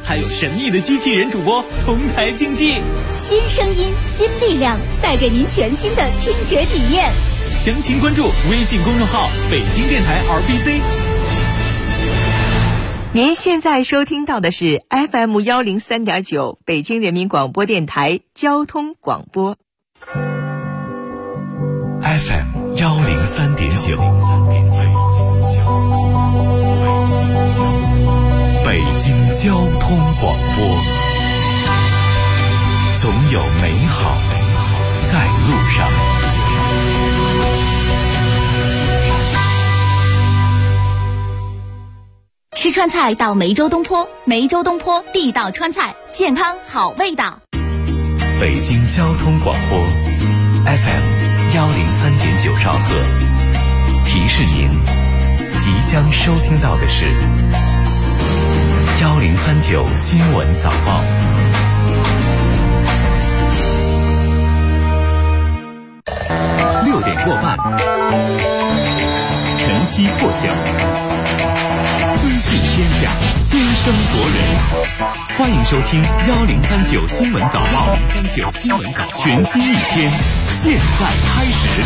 还有神秘的机器人主播同台竞技。 新声音，新力量，带给您全新的听觉体验。 详情关注微信公众号北京电台 RBC。 您现在收听到的是 FM103.9 北京人民广播电台交通广播。 FM103.9 北京交通广播，总有美好在路上。 吃川菜到梅州东坡，梅州东坡地道川菜，健康好味道。 北京交通广播 FM103.9 兆赫，提示您即将收听到的是1039新闻早报。6点过半，晨曦破晓，资讯天下，先声夺人。欢迎收听1039新闻早报，1039新闻早报，全新一天，现在开始。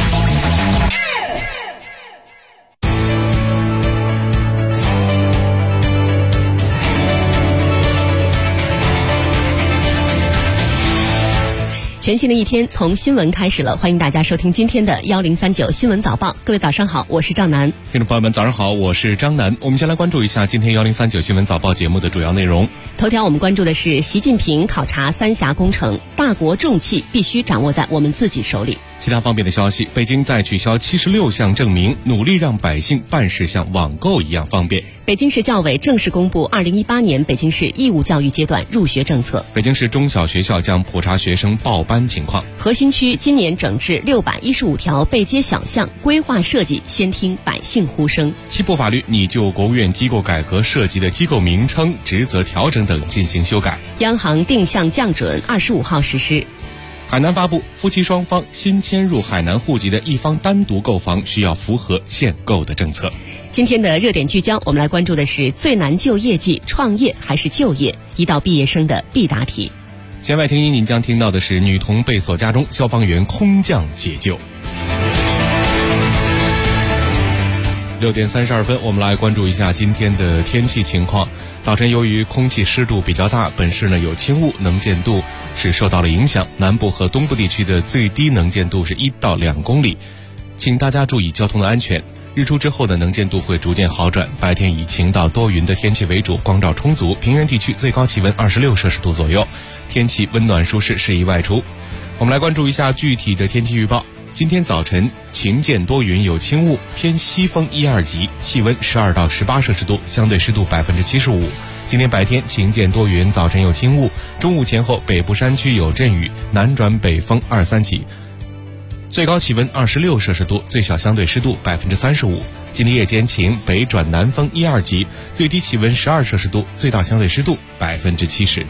全新的一天从新闻开始了，欢迎大家收听今天的1039新闻早报。各位早上好，我是赵楠。 听众朋友们早上好，我是张楠。我们先来关注一下今天1039新闻早报节目的主要内容。 头条我们关注的是习近平考察三峡工程，大国重器必须掌握在我们自己手里。 其他方面的消息，北京在取消76项证明，努力让百姓办事像网购一样方便。 北京市教委正式公布2018年北京市义务教育阶段入学政策。 北京市中小学校将普查学生报班情况。 核心区今年整治615条背街小巷，规划设计先听百姓呼声。 7部法律拟就国务院机构改革涉及的机构名称、职责调整等进行修改。 央行定向降准25号实施。 海南发布，夫妻双方新迁入海南户籍的一方单独购房需要符合限购的政策。 今天的热点聚焦，我们来关注的是最难就业季，创业还是就业？一道毕业生的必答题。 弦外听音，您将听到的是女童被锁家中，消防员空降解救。6点32分，我们来关注一下今天的天气情况。早晨由于空气湿度比较大，本市有轻雾，能见度是受到了影响。南部和东部地区的最低能见度是1到2公里，请大家注意交通的安全。日出之后的能见度会逐渐好转，白天以晴到多云的天气为主，光照充足，平原地区最高气温26摄氏度左右，天气温暖舒适，适宜外出。我们来关注一下具体的天气预报。今天早晨晴间多云有轻雾，偏西风1、2级，气温12到18摄氏度，相对湿度75%。今天白天晴间多云，早晨有轻雾，中午前后北部山区有阵雨，南转北风2、3级，最高气温26摄氏度，最小相对湿度35%。今天夜间晴，北转南风1、2级，最低气温12摄氏度，最大相对湿度70%。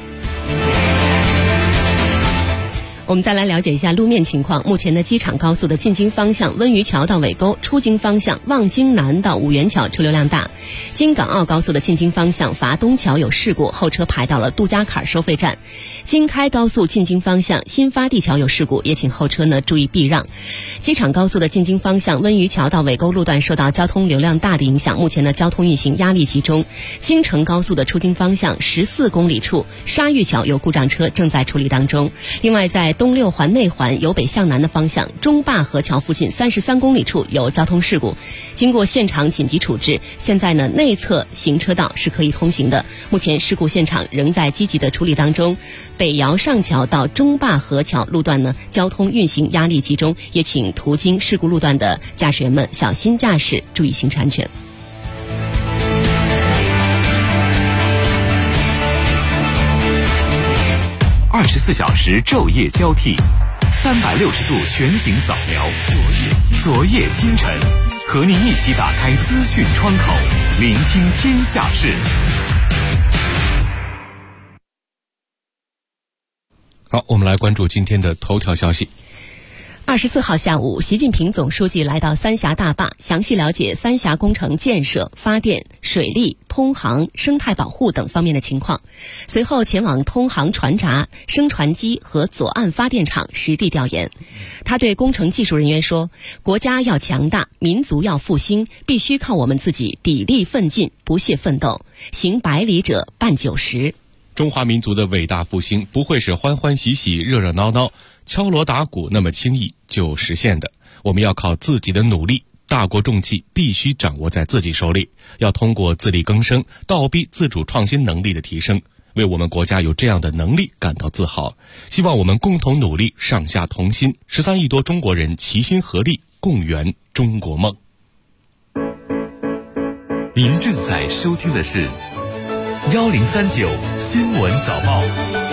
我们再来了解一下路面情况。目前的机场高速的进京方向温榆桥到尾沟，出京方向望京南到五元桥车流量大。京港澳高速的进京方向筏东桥有事故，后车排到了杜家坎收费站。京开高速进京方向新发地桥有事故，也请后车注意避让。机场高速的进京方向温榆桥到尾沟路段受到交通流量大的影响，目前交通运行压力集中。京承高速的出京方向14公里处沙峪桥有故障车正在处理当中。另外在东六环内环由北向南的方向中坝河桥附近33公里处有交通事故，经过现场紧急处置，现在内侧行车道是可以通行的。目前事故现场仍在积极的处理当中。北窑上桥到中坝河桥路段交通运行压力集中，也请途经事故路段的驾驶员们小心驾驶，注意行车安全。 24小时昼夜交替，360度全景扫描，昨夜今晨，和您一起打开资讯窗口，聆听天下事。 好，我们来关注今天的头条消息。 24号下午，习近平总书记来到三峡大坝，详细了解三峡工程建设、发电、水利、通航、生态保护等方面的情况。随后前往通航船闸、升船机和左岸发电厂实地调研。他对工程技术人员说：“国家要强大，民族要复兴，必须靠我们自己砥砺奋进，不懈奋斗。行百里者半90。” 中华民族的伟大复兴不会是欢欢喜喜、热热闹闹、敲锣打鼓那么轻易就实现的，我们要靠自己的努力，大国重器必须掌握在自己手里，要通过自力更生，倒逼自主创新能力的提升，为我们国家有这样的能力感到自豪。希望我们共同努力，上下同心，13亿多中国人齐心合力，共圆中国梦。 您正在收听的是1039新闻早报。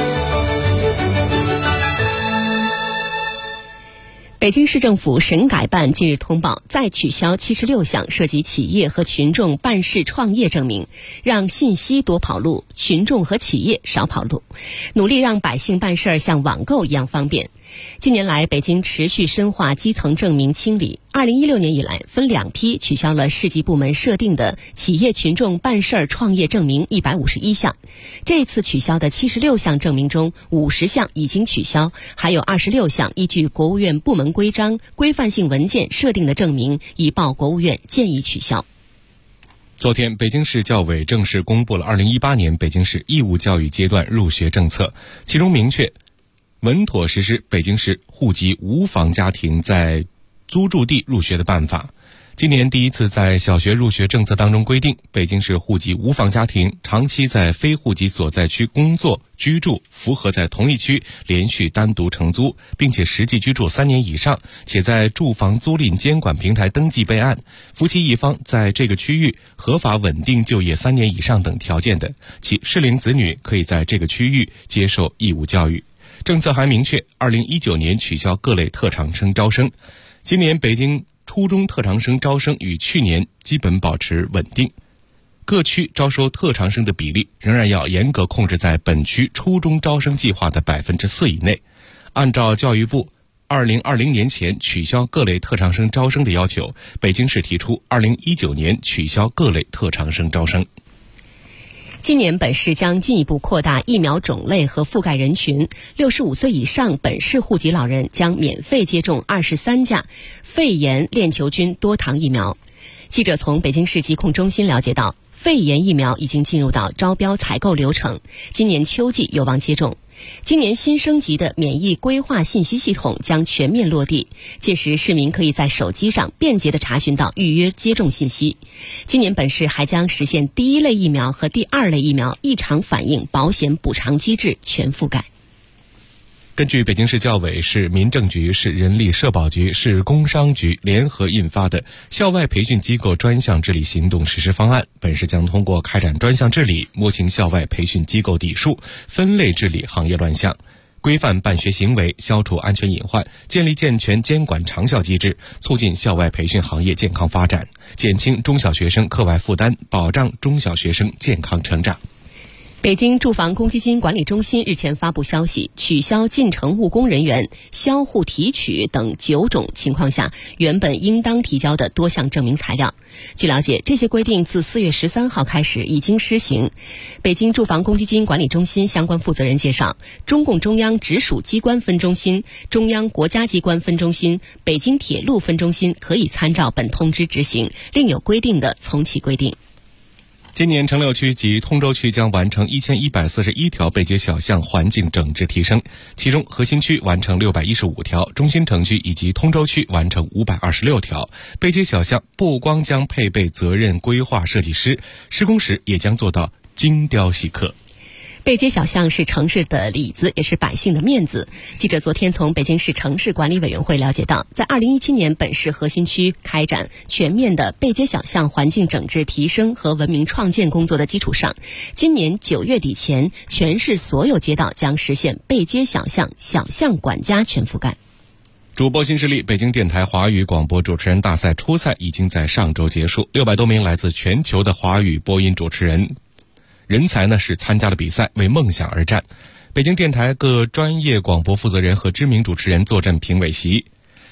北京市政府审改办近日通报，再取消76项涉及企业和群众办事创业证明，让信息多跑路，群众和企业少跑路，努力让百姓办事儿像网购一样方便。近年来，北京持续深化基层证明清理。2016年以来，分2批取消了市级部门设定的企业群众办事儿创业证明151项。这次取消的76项证明中，50项已经取消，还有26项依据国务院部门规章、规范性文件设定的证明已报国务院建议取消。 昨天，北京市教委正式公布了2018年北京市义务教育阶段入学政策，其中明确稳妥实施北京市户籍无房家庭在租住地入学的办法。今年第一次在小学入学政策当中规定，北京市户籍无房家庭长期在非户籍所在区工作居住，符合在同一区连续单独承租，并且实际居住3年以上，且在住房租赁监管平台登记备案，夫妻一方在这个区域合法稳定就业3年以上等条件的，其适龄子女可以在这个区域接受义务教育。政策还明确，2019年取消各类特长生招生。今年北京初中特长生招生与去年基本保持稳定，各区招收特长生的比例仍然要严格控制在本区初中招生计划的4%以内。按照教育部2020年前取消各类特长生招生的要求，北京市提出2019年取消各类特长生招生。 今年本市将进一步扩大疫苗种类和覆盖人群，65岁以上本市户籍老人将免费接种23价肺炎链球菌多糖疫苗。记者从北京市疾控中心了解到，肺炎疫苗已经进入到招标采购流程，今年秋季有望接种。今年新升级的免疫规划信息系统将全面落地，届时市民可以在手机上便捷地查询到预约接种信息。今年本市还将实现第1类疫苗和第2类疫苗异常反应保险补偿机制全覆盖。 根据北京市教委、市民政局、市人力社保局、市工商局联合印发的校外培训机构专项治理行动实施方案，本市将通过开展专项治理，摸清校外培训机构底数，分类治理行业乱象，规范办学行为，消除安全隐患，建立健全监管长效机制，促进校外培训行业健康发展，减轻中小学生课外负担，保障中小学生健康成长。 北京住房公积金管理中心日前发布消息，取消进城务工人员销户提取等9种情况下原本应当提交的多项证明材料。据了解，这些规定自4月13号开始已经施行。北京住房公积金管理中心相关负责人介绍，中共中央直属机关分中心、中央国家机关分中心、北京铁路分中心可以参照本通知执行，另有规定的从其规定。 今年城六区及通州区将完成1141条背街小巷环境整治提升，其中核心区完成615条，中心城区以及通州区完成526条。背街小巷不光将配备责任规划设计师，施工时也将做到精雕细刻。 背街小巷是城市的里子，也是百姓的面子。记者昨天从北京市城市管理委员会了解到，在2017年本市核心区开展全面的背街小巷环境整治提升和文明创建工作的基础上，今年9月底前，全市所有街道将实现背街小巷小巷管家全覆盖。 主播新势力北京电台华语广播主持人大赛初赛已经在上周结束，600多名来自全球的华语播音主持人才呢是参加了比赛，为梦想而战。北京电台各专业广播负责人和知名主持人坐镇评委席。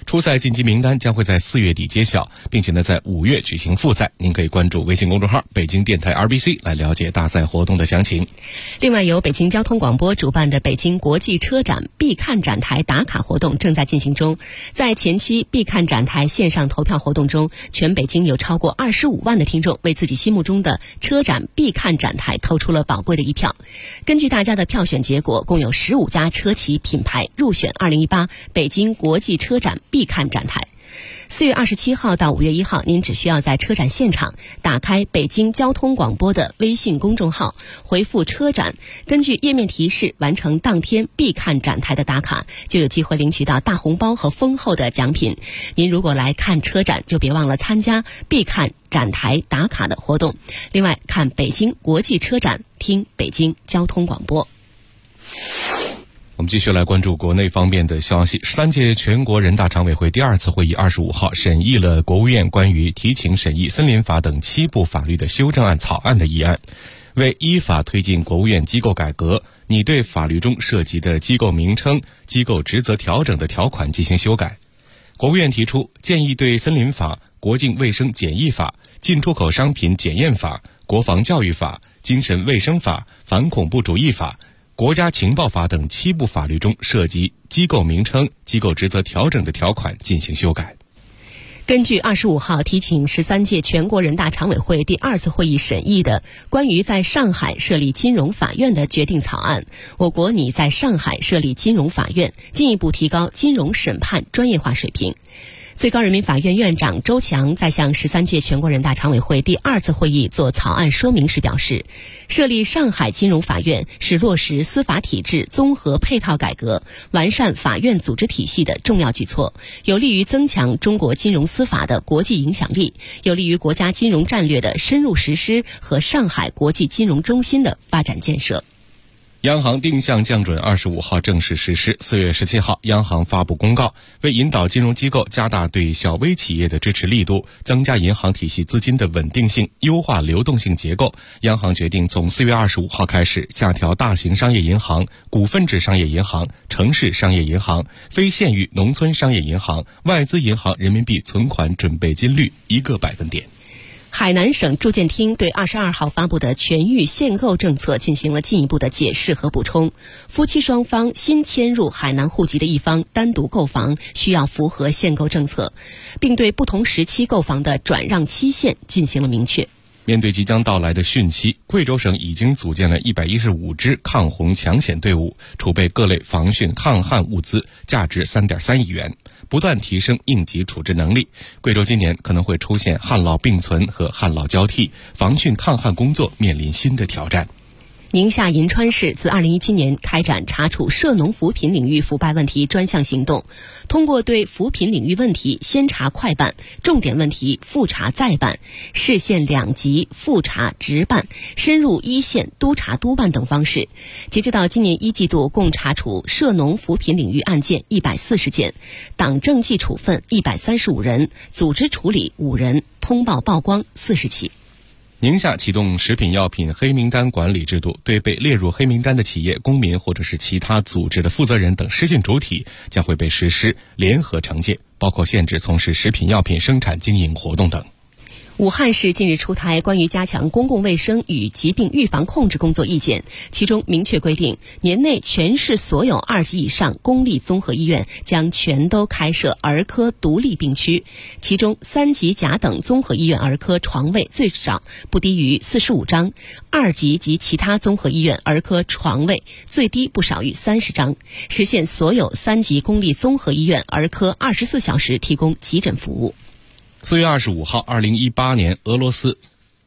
初赛晋级名单将会在4月底揭晓，并且呢在5月举行复赛。您可以关注微信公众号北京电台 RBC 来了解大赛活动的详情。 另外，由北京交通广播主办的北京国际车展必看展台打卡活动正在进行中。在前期必看展台线上投票活动中，全北京有超过25万的听众为自己心目中的车展必看展台投出了宝贵的一票。根据大家的票选结果，共有15家车企品牌入选2018北京国际车展必看展台。4月27号到5月1号，您只需要在车展现场打开北京交通广播的微信公众号，回复车展，根据页面提示完成当天必看展台的打卡，就有机会领取到大红包和丰厚的奖品。您如果来看车展，就别忘了参加必看展台打卡的活动。另外，看北京国际车展，听北京交通广播。 我们继续来关注国内方面的消息。13届全国人大常委会第2次会议25号审议了国务院关于提请审议森林法等7部法律的修正案草案的议案，为依法推进国务院机构改革，拟对法律中涉及的机构名称、机构职责调整的条款进行修改。国务院提出，建议对森林法、国境卫生检疫法、进出口商品检验法、国防教育法、精神卫生法、反恐怖主义法、国家情报法等7部法律中涉及机构名称、机构职责调整的条款进行修改。 根据25号提请13届全国人大常委会第2次会议审议的关于在上海设立金融法院的决定草案，我国拟在上海设立金融法院，进一步提高金融审判专业化水平。最高人民法院院长周强在向13届全国人大常委会第2次会议做草案说明时表示，设立上海金融法院是落实司法体制综合配套改革、完善法院组织体系的重要举措，有利于增强中国金融司法的国际影响力，有利于国家金融战略的深入实施和上海国际金融中心的发展建设。 央行定向降准25号正式实施。4月17号，央行发布公告，为引导金融机构加大对小微企业的支持力度，增加银行体系资金的稳定性，优化流动性结构，央行决定从4月25号开始下调大型商业银行、股份制商业银行、城市商业银行、非县域农村商业银行、外资银行人民币存款准备金率1个百分点。 海南省住建厅对22号发布的全域限购政策进行了进一步的解释和补充。夫妻双方新迁入海南户籍的一方单独购房需要符合限购政策，并对不同时期购房的转让期限进行了明确。 面对即将到来的汛期，贵州省已经组建了115支抗洪抢险队伍，储备各类防汛抗旱物资，价值3.3亿元，不断提升应急处置能力。贵州今年可能会出现旱涝并存和旱涝交替，防汛抗旱工作面临新的挑战。 宁夏银川市自2017年开展查处涉农扶贫领域腐败问题专项行动，通过对扶贫领域问题先查快办、重点问题复查再办、市县2级复查直办、深入一线督查督办等方式，截止到今年1季度，共查处涉农扶贫领域案件140件，党政纪处分135人，组织处理5人，通报曝光40起。 宁夏启动食品药品黑名单管理制度，对被列入黑名单的企业、公民或者是其他组织的负责人等失信主体将会被实施联合惩戒，包括限制从事食品药品生产经营活动等。 武汉市近日出台关于加强公共卫生与疾病预防控制工作意见，其中明确规定，年内全市所有2级以上公立综合医院将全都开设儿科独立病区，其中3级甲等综合医院儿科床位最少不低于45张，2级及其他综合医院儿科床位最低不少于30张，实现所有3级公立综合医院儿科24小时提供急诊服务。 4月25号，2018年俄罗斯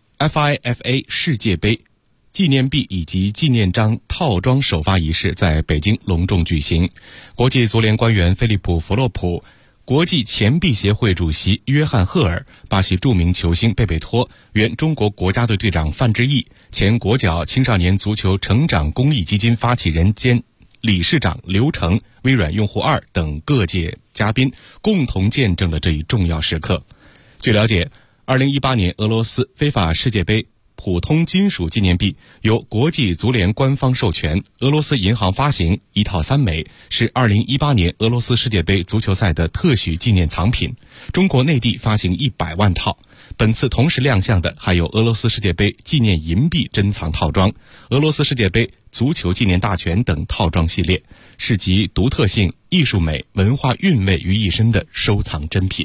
FIFA 世界杯纪念币以及纪念章套装首发仪式在北京隆重举行。国际足联官员菲利普·弗洛普、国际钱币协会主席约翰·赫尔、巴西著名球星贝贝托、原中国国家队队长范志毅、前国脚青少年足球成长公益基金发起人兼理事长刘成、微软用户2等各界嘉宾共同见证了这一重要时刻。据了解，2018年俄罗斯非法世界杯普通金属纪念币，由国际足联官方授权，俄罗斯银行发行，1套3枚，是2018年俄罗斯世界杯足球赛的特许纪念藏品。中国内地发行100万套。本次同时亮相的还有俄罗斯世界杯纪念银币珍藏套装、俄罗斯世界杯足球纪念大全等套装系列，是集独特性、艺术美、文化韵味于一身的收藏珍品。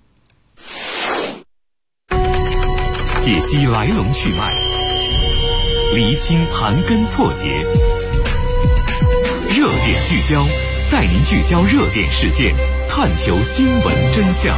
解析来龙去脉，厘清盘根错节，热点聚焦，带您聚焦热点事件，探求新闻真相。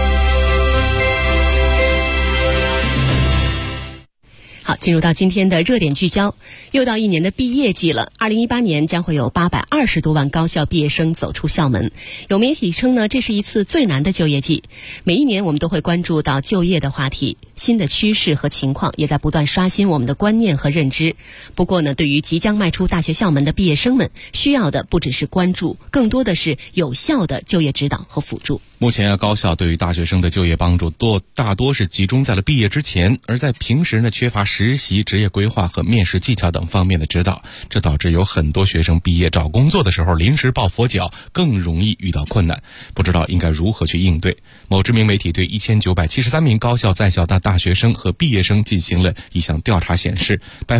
好，进入到今天的热点聚焦，又到一年的毕业季了。2018年将会有820多万高校毕业生走出校门。有媒体称呢，这是一次最难的就业季。每一年我们都会关注到就业的话题，新的趋势和情况也在不断刷新我们的观念和认知。不过呢，对于即将迈出大学校门的毕业生们，需要的不只是关注，更多的是有效的就业指导和辅助。 目前高校对于大学生的就业帮助大多是集中在了毕业之前，而在平时呢，缺乏实习、职业规划和面试技巧等方面的指导，这导致有很多学生毕业找工作的时候临时抱佛脚，更容易遇到困难，不知道应该如何去应对。某知名媒体对1973名高校在校大学生和毕业生进行了一项调查，显示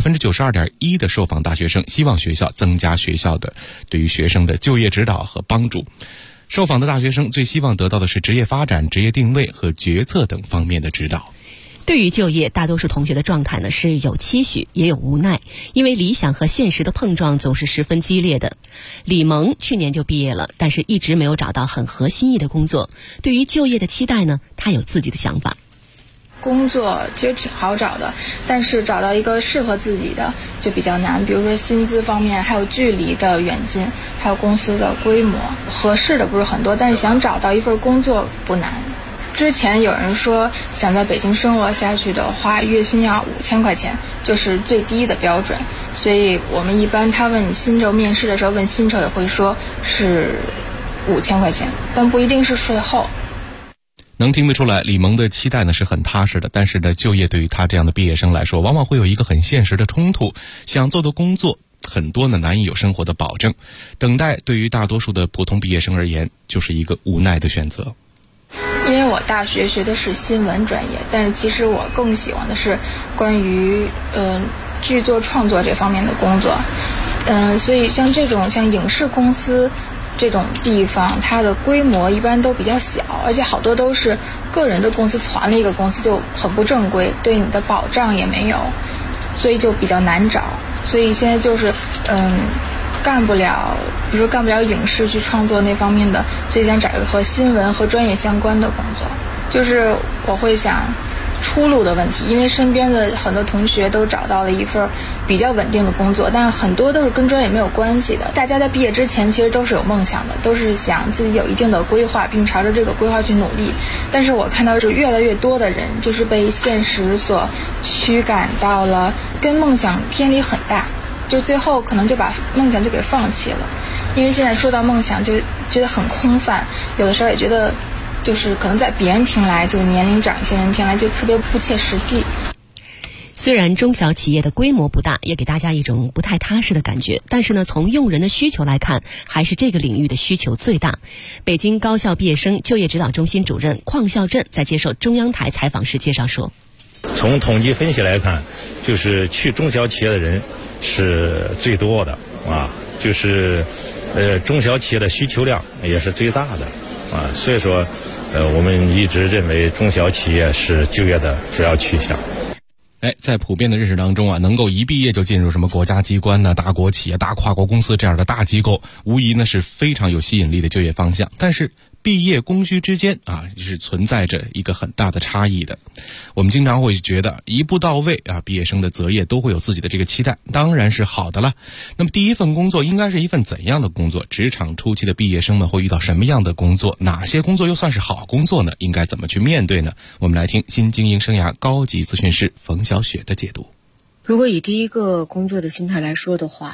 92.1% 的受访大学生希望学校增加学校的对于学生的就业指导和帮助。受访的大学生最希望得到的是职业发展、职业定位和决策等方面的指导。 对于就业，大多数同学的状态呢是有期许也有无奈，因为理想和现实的碰撞总是十分激烈的。李萌去年就毕业了，但是一直没有找到很合心意的工作。对于就业的期待呢，他有自己的想法。 工作其实挺好找的，但是找到一个适合自己的就比较难，比如说薪资方面，还有距离的远近，还有公司的规模，合适的不是很多，但是想找到一份工作不难。之前有人说想在北京生活下去的话，月薪要5000块钱，就是最低的标准。所以我们一般他问你薪酬，面试的时候问薪酬也会说是5000块钱，但不一定是税后。 能听得出来，李萌的期待呢是很踏实的，但是呢，就业对于他这样的毕业生来说，往往会有一个很现实的冲突，想做的工作很多呢难以有生活的保证，等待对于大多数的普通毕业生而言，就是一个无奈的选择。 因为我大学学的是新闻专业，但是其实我更喜欢的是关于剧作创作这方面的工作，所以像这种像影视公司这种地方，它的规模一般都比较小，而且好多都是个人的公司传了一个公司，就很不正规，对你的保障也没有，所以就比较难找。所以现在就是干不了，比如说干不了影视去创作那方面的，所以想找一个和新闻和专业相关的工作。就是我会想出路的问题，因为身边的很多同学都找到了一份比较稳定的工作，但是很多都是跟专业没有关系的。大家在毕业之前其实都是有梦想的，都是想自己有一定的规划，并朝着这个规划去努力。但是我看到是越来越多的人就是被现实所驱赶到了跟梦想偏离很大，就最后可能就把梦想就给放弃了。因为现在说到梦想就觉得很空泛，有的时候也觉得就是可能在别人听来，就是年龄长一些人听来就特别不切实际。 虽然中小企业的规模不大，也给大家一种不太踏实的感觉，但是呢，从用人的需求来看，还是这个领域的需求最大。北京高校毕业生就业指导中心主任邝孝振在接受中央台采访时介绍说， 从统计分析来看，就是去中小企业的人是最多的啊，就是中小企业的需求量也是最大的啊，所以说我们一直认为中小企业是就业的主要去向。 在普遍的认识当中啊，能够一毕业就进入什么国家机关呢、大国企业、大跨国公司这样的大机构，无疑呢是非常有吸引力的就业方向。但是毕业供需之间啊，是存在着一个很大的差异的。我们经常会觉得一步到位啊，毕业生的择业都会有自己的这个期待，当然是好的了。那么第一份工作应该是一份怎样的工作？职场初期的毕业生们会遇到什么样的工作？哪些工作又算是好工作呢？应该怎么去面对呢？我们来听新经营生涯高级咨询师冯小雪的解读。 如果以第一个工作的心态来说的话，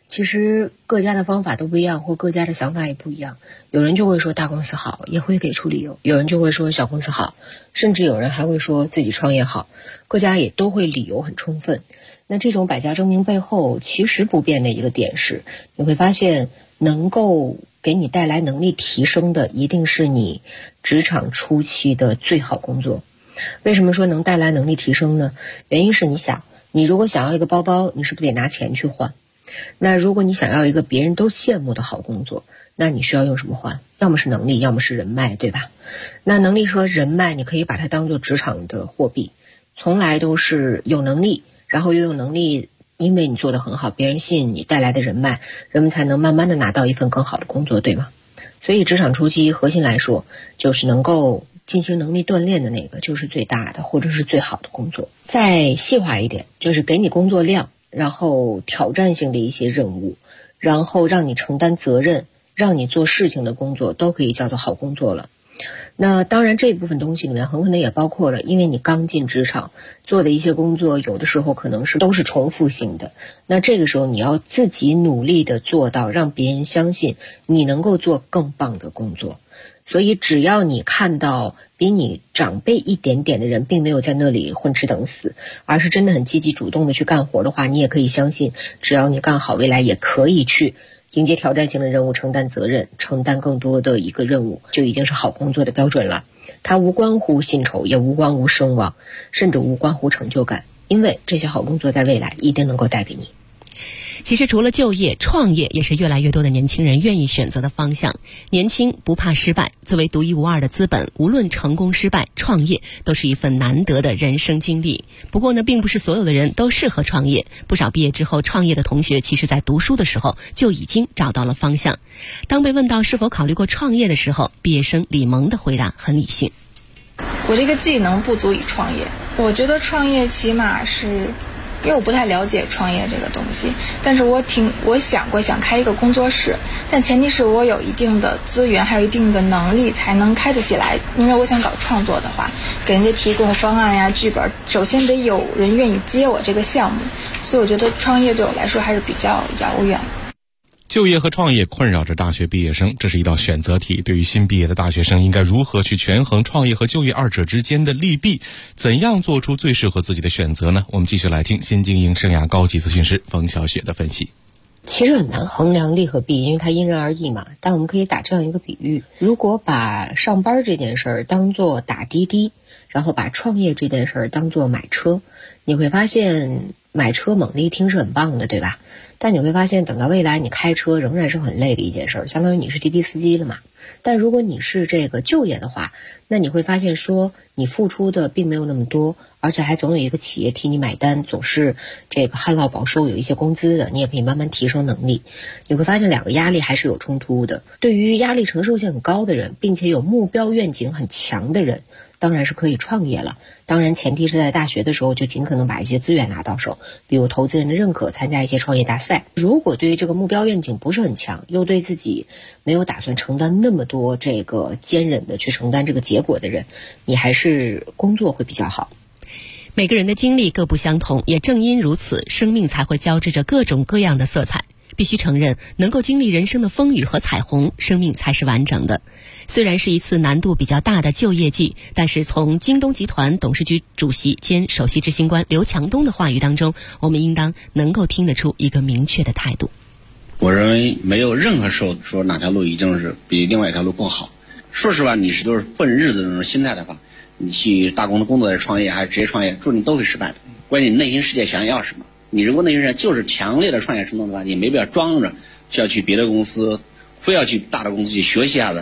其实各家的方法都不一样，或各家的想法也不一样。有人就会说大公司好，也会给出理由；有人就会说小公司好，甚至有人还会说自己创业好。各家也都会理由很充分。那这种百家争鸣背后，其实不变的一个点是，你会发现能够给你带来能力提升的，一定是你职场初期的最好工作。为什么说能带来能力提升呢？原因是你想，你如果想要一个包包，你是不是得拿钱去换？那如果你想要一个别人都羡慕的好工作，那你需要用什么换？要么是能力，要么是人脉，对吧？那能力和人脉，你可以把它当做职场的货币，从来都是有能力，然后又有能力，因为你做得很好，别人信任你带来的人脉，人们才能慢慢的拿到一份更好的工作，对吗？所以职场初期核心来说，就是能够进行能力锻炼的那个，就是最大的或者是最好的工作。再细化一点，就是给你工作量，然后挑战性的一些任务，然后让你承担责任，让你做事情的工作，都可以叫做好工作了。那当然这部分东西里面很可能也包括了，因为你刚进职场做的一些工作，有的时候可能都是重复性的，那这个时候你要自己努力的做到让别人相信你能够做更棒的工作。所以只要你看到比你长辈一点点的人并没有在那里混吃等死，而是真的很积极主动的去干活的话，你也可以相信，只要你干好，未来也可以去迎接挑战性的任务，承担责任，承担更多的一个任务，就已经是好工作的标准了。它无关乎薪酬，也无关乎声望，甚至无关乎成就感，因为这些好工作在未来一定能够带给你。 其实除了就业，创业也是越来越多的年轻人愿意选择的方向。年轻不怕失败，作为独一无二的资本，无论成功失败，创业都是一份难得的人生经历。不过呢，并不是所有的人都适合创业，不少毕业之后创业的同学，其实在读书的时候就已经找到了方向。当被问到是否考虑过创业的时候，毕业生李萌的回答很理性。 我这个技能不足以创业，我觉得创业起码是，因为我不太了解创业这个东西，但是我想过想开一个工作室，但前提是我有一定的资源还有一定的能力才能开得起来。因为我想搞创作的话，给人家提供方案呀、剧本，首先得有人愿意接我这个项目，所以我觉得创业对我来说还是比较遥远。 就业和创业困扰着大学毕业生，这是一道选择题。对于新毕业的大学生，应该如何去权衡创业和就业二者之间的利弊？怎样做出最适合自己的选择呢？我们继续来听新经营生涯高级咨询师冯小雪的分析。 其实很难衡量利和弊，因为它因人而异嘛。但我们可以打这样一个比喻，如果把上班这件事儿当作打滴滴，然后把创业这件事儿当作买车，你会发现买车猛地一听是很棒的，对吧？但你会发现等到未来你开车仍然是很累的一件事儿，相当于你是滴滴司机了嘛。但如果你是这个就业的话，那你会发现说你付出的并没有那么多，而且还总有一个企业替你买单，总是这个旱涝保收，有一些工资的，你也可以慢慢提升能力。你会发现两个压力还是有冲突的。对于压力承受性很高的人，并且有目标愿景很强的人，当然是可以创业了。当然前提是在大学的时候就尽可能把一些资源拿到手，比如投资人的认可，参加一些创业大赛。如果对于这个目标愿景不是很强，又对自己没有打算承担那么多这个坚忍的去承担这个结果的人，你还是工作会比较好。 每个人的经历各不相同，也正因如此，生命才会交织着各种各样的色彩。必须承认，能够经历人生的风雨和彩虹，生命才是完整的。虽然是一次难度比较大的就业季，但是从京东集团董事局主席兼首席执行官刘强东的话语当中，我们应当能够听得出一个明确的态度。 我认为没有任何时候说哪条路一定是比另外一条路更好。说实话，你是就是混日子的那种心态的话，你去打工的工作还是创业还是职业创业，注定都会失败的。关键你内心世界想要什么。你如果内心上就是强烈的创业冲动的话，你没必要装着需要去别的公司，非要去大的公司去学习下的。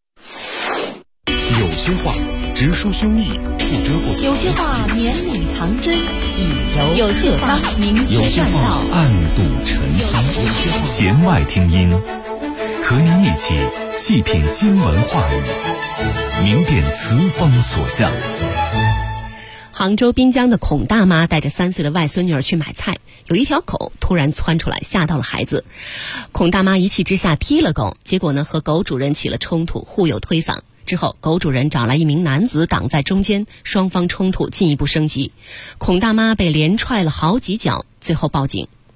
有些话直抒胸臆，不遮不有些话绵里藏针，以柔有些话明有些话暗度陈仓，弦外听音，和您一起细品新闻话语，明辨词风所向。 杭州滨江的孔大妈带着3岁的外孙女儿去买菜，有一条狗突然窜出来，吓到了孩子。孔大妈一气之下踢了狗，结果呢和狗主人起了冲突，互有推搡。之后狗主人找来一名男子挡在中间，双方冲突进一步升级，孔大妈被连踹了好几脚，最后报警。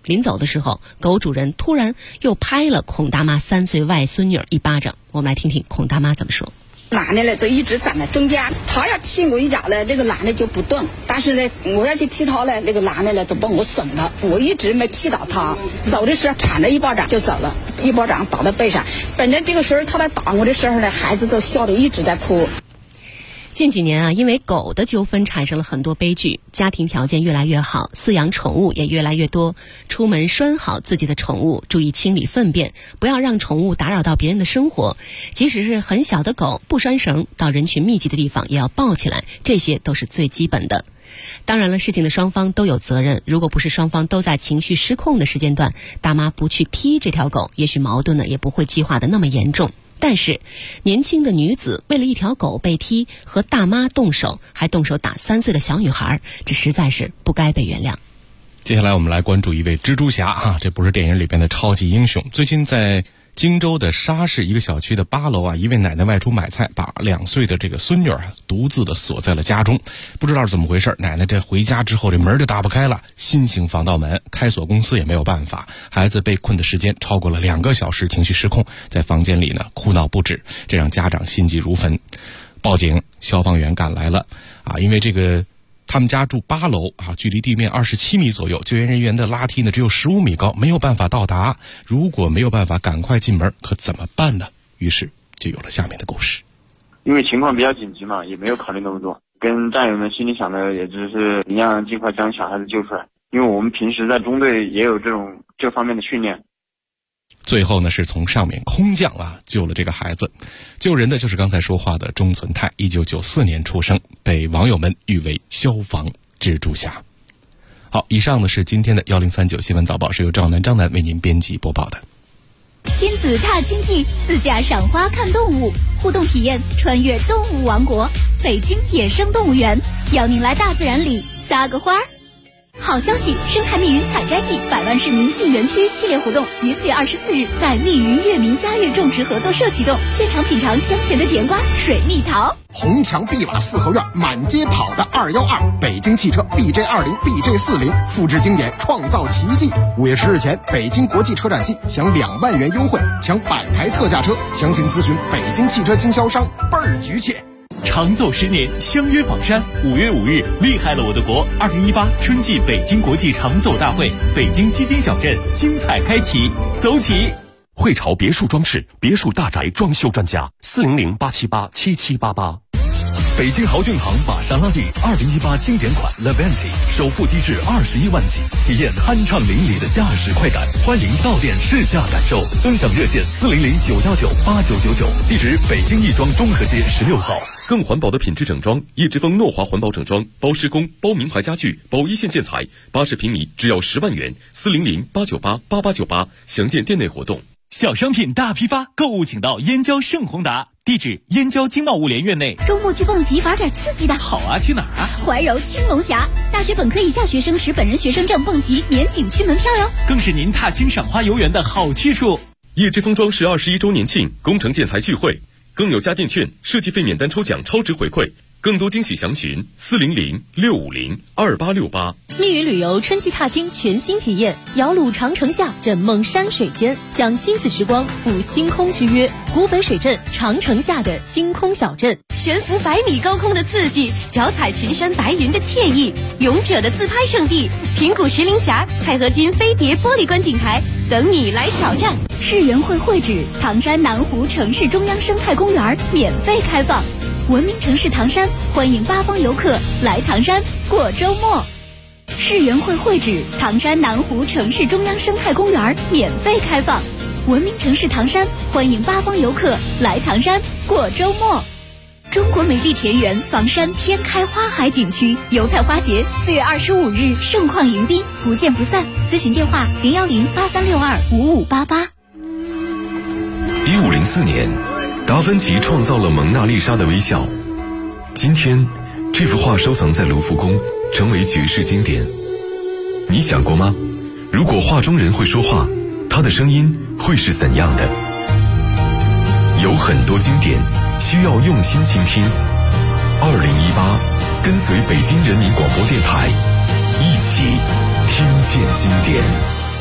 临走的时候，狗主人突然又拍了孔大妈3岁外孙女一巴掌。我们来听听孔大妈怎么说。 男的呢就一直站在中间，他要踢我一脚呢，那个男的就不动，但是呢我要去踢他呢，那个男的呢都把我损了，我一直没踢到他，走的时候铲了一巴掌就走了，一巴掌打到背上。本来这个时候他在打我的时候呢，孩子就笑得一直在哭。 近几年啊，因为狗的纠纷产生了很多悲剧，家庭条件越来越好，饲养宠物也越来越多。出门拴好自己的宠物，注意清理粪便，不要让宠物打扰到别人的生活。即使是很小的狗，不拴绳，到人群密集的地方也要抱起来，这些都是最基本的。当然了，事情的双方都有责任，如果不是双方都在情绪失控的时间段，大妈不去踢这条狗，也许矛盾呢也不会激化的那么严重。但是年轻的女子为了一条狗被踢，和大妈动手，还动手打3岁的小女孩，这实在是不该被原谅。 接下来我们来关注一位蜘蛛侠啊，这不是电影里边的超级英雄。最近在荆州的沙市一个小区的8楼啊，一位奶奶外出买菜，把2岁的这个孙女独自的锁在了家中。不知道是怎么回事，奶奶这回家之后这门就打不开了，新型防盗门，开锁公司也没有办法。孩子被困的时间超过了2个小时，情绪失控，在房间里呢哭闹不止，这让家长心急如焚。报警，消防员赶来了啊，因为这个他们家住8楼啊，距离地面27米左右，救援人员的拉梯呢只有15米高，没有办法到达。如果没有办法赶快进门，可怎么办呢？于是就有了下面的故事。 因为情况比较紧急嘛，也没有考虑那么多，跟战友们心里想的也只是一样，尽快将小孩子救出来。因为我们平时在中队也有这方面的训练。 最后呢，是从上面空降救了这个孩子。救人的就是刚才说话的钟存泰，1994年出生，被网友们誉为消防蜘蛛侠。好，以上呢是今天的1039新闻早报，是由张楠为您编辑播报的。 亲子踏青记，自驾赏花看动物，互动体验穿越动物王国，北京野生动物园，邀您来大自然里撒个花儿。好消息！生态密云采摘季100万市民进园区系列活动于4月24日在密云月明嘉悦种植合作社启动，现场品尝香甜的甜瓜、水蜜桃。 红墙碧瓦四合院，满街跑的212，北京汽车 BJ20、BJ40，复制经典，创造奇迹。5月10日前，北京国际车展季享2万元优惠，抢100台特价车，详情咨询北京汽车经销商，倍儿局切。 长奏10年，相约房山。5月5日，厉害了我的国！2018春季北京国际长奏大会，北京基金小镇精彩开启，走起！ 汇潮别墅装饰，别墅大宅装修专家，400-878-7788。北京豪骏堂玛莎拉蒂2018经典款 Levante， 首付低至21万起，体验酣畅淋漓的驾驶快感。欢迎到店试驾感受，尊享热线400-919-8999，地址北京亦庄中和街16号。更环保的品质整装，叶之峰诺华环保整装，包施工，包名牌家具，包一线建材，80平米只要10万元，400-898-8898，详见店内活动。 小商品大批发，购物请到燕郊盛宏达，地址燕郊经贸物联院内。 周末去蹦极玩点刺激的。 好啊，去哪儿啊？ 怀柔青龙峡，大学本科以下学生持本人学生证蹦极免景区门票哟， 更是您踏青赏花游园的好去处。 叶之峰装饰21周年庆工程建材聚会，更有家电券、设计费免单抽奖超值回馈，更多惊喜详询400-650-2868。 密云旅游春季踏青全新体验，摇橹长城下，枕梦山水间，享亲子时光，赴星空之约。古北水镇，长城下的星空小镇，悬浮100米高空的刺激，脚踩群山白云的惬意，勇者的自拍圣地，平谷石林峡钛合金飞碟玻璃观景台，等你来挑战。 世园会会址唐山南湖城市中央生态公园免费开放，文明城市唐山欢迎8方游客来唐山过周末。世园会会址唐山南湖城市中央生态公园免费开放，文明城市唐山欢迎8方游客来唐山过周末。中国美丽田园房山天开花海景区油菜花节4月25日盛况迎宾，不见不散。咨询电话010-8362-5588。 1504年，达芬奇创造了蒙娜丽莎的微笑。今天，这幅画收藏在卢浮宫，成为举世经典。你想过吗？如果画中人会说话，他的声音会是怎样的？有很多经典需要用心倾听。2018，跟随北京人民广播电台，一起听见经典。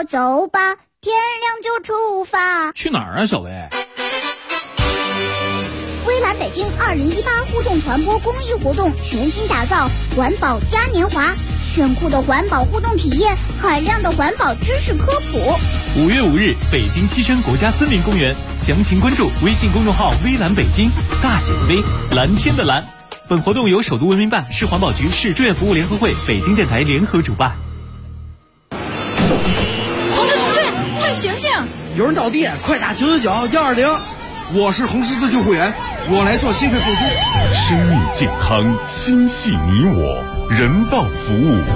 走吧，天亮就出发。 去哪儿啊，小薇？ 微蓝北京2018互动传播公益活动全新打造环保嘉年华，炫酷的环保互动体验，海量的环保知识科普。 5月5日，北京西山国家森林公园，详情关注微信公众号微蓝北京，大写的微，蓝天的蓝。本活动由首都文明办、市环保局、市志愿服务联合会、北京电台联合主办。 同志，快醒醒！ 有人倒地，快打999-120。我是红十字救护员，我来做心肺复苏。 生命健康，心系你我，人道服务。